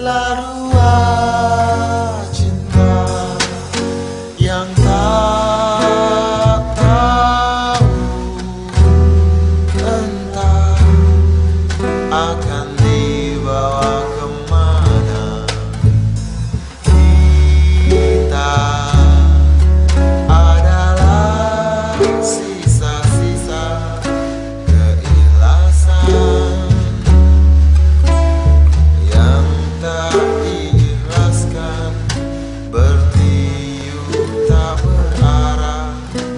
Laruan cinta yang tak tahu entah akan dibawa kemana. Kita adalah sisa-sisa keikhlasan yang tak diikhlaskan, bertiup tak berarah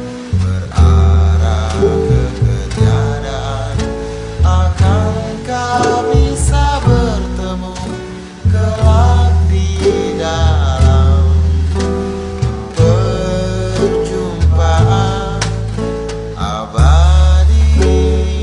ke ketiadaan. Akankah bisa bertemu kelak di dalam perjumpaan abadi?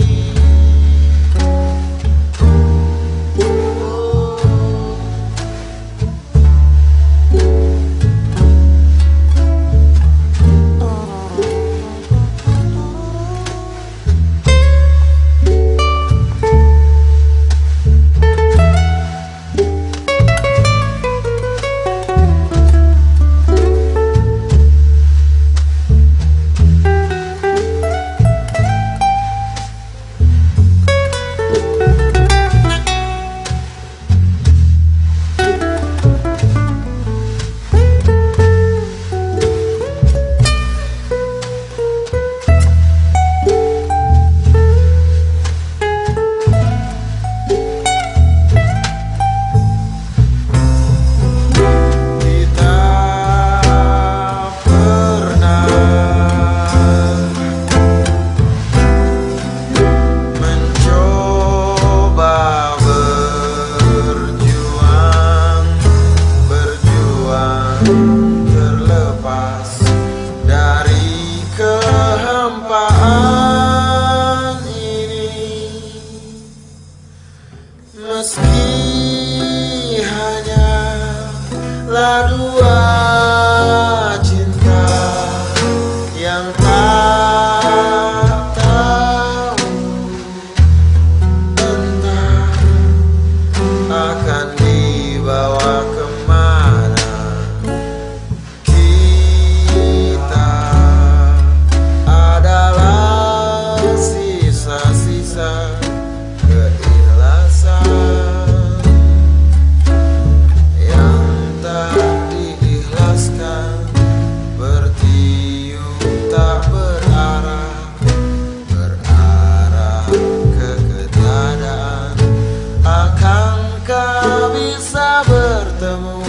Terlepas dari kehampaan ini, meski hanyalah dua cinta yang tak tahu entah akan dibawa kemana. Kita adalah sisa-sisa keikhlasan yang tak diikhlaskan, bertiup tak berarah ke ketiadaan. Akankah bisa bertemu